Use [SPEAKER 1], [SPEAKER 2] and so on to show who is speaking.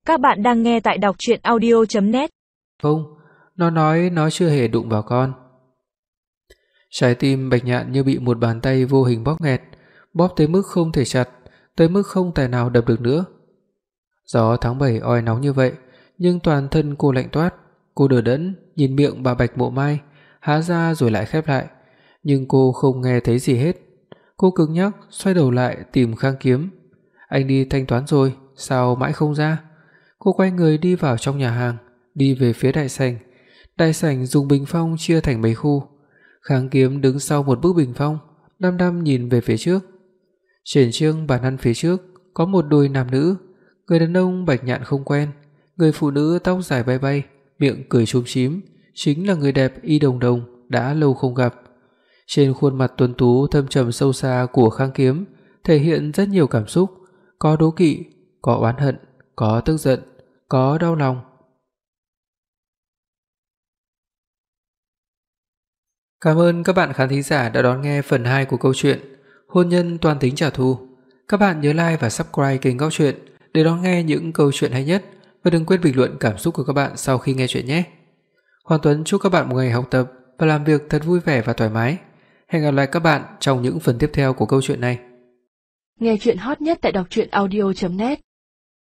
[SPEAKER 1] Các bạn đang nghe tại đọc truyện audio.net.
[SPEAKER 2] Không, nó nói nó chưa hề đụng vào con. Trái tim Bạch Nhạn như bị một bàn tay vô hình bóp nghẹt, bóp tới mức không thể chặt, tới mức không tài nào đập được nữa. Gió tháng 7 oi nóng như vậy, nhưng toàn thân cô lạnh toát. Cô đờ đẫn nhìn miệng bà Bạch Mộ Mai, há ra rồi lại khép lại, nhưng cô không nghe thấy gì hết. Cô cứng nhắc xoay đầu lại tìm Khang Kiếm. Anh đi thanh toán rồi, sao mãi không ra? Cô quay người đi vào trong nhà hàng, đi về phía đại sảnh. Đại sảnh dùng bình phong chia thành mấy khu. Khang Kiếm đứng sau một bức bình phong, đăm đăm nhìn về phía trước. Trên chiếc bàn ăn phía trước có một đôi nam nữ, người đàn ông Bạch Nhạn không quen, người phụ nữ tóc dài bay bay, miệng cười chúm chím, chính là người đẹp Y Đồng Đồng đã lâu không gặp. Trên khuôn mặt tuấn tú thâm trầm sâu xa của Khang Kiếm thể hiện rất nhiều cảm xúc, có đố kỵ, có oán hận, có tức giận, có đau lòng. Cảm ơn các bạn khán thính giả đã đón nghe phần 2 của câu chuyện Hôn nhân toan tính trả thù. Các bạn nhớ like và subscribe kênh Góc Truyện để đón nghe những câu chuyện hay nhất, và đừng quên bình luận cảm xúc của các bạn sau khi nghe chuyện nhé. Hoàng Tuấn chúc các bạn một ngày học tập và làm việc thật vui vẻ và thoải mái. Hẹn gặp lại các bạn trong những phần tiếp theo của câu chuyện này.
[SPEAKER 1] Nghe chuyện hot nhất tại đọc truyện audio.net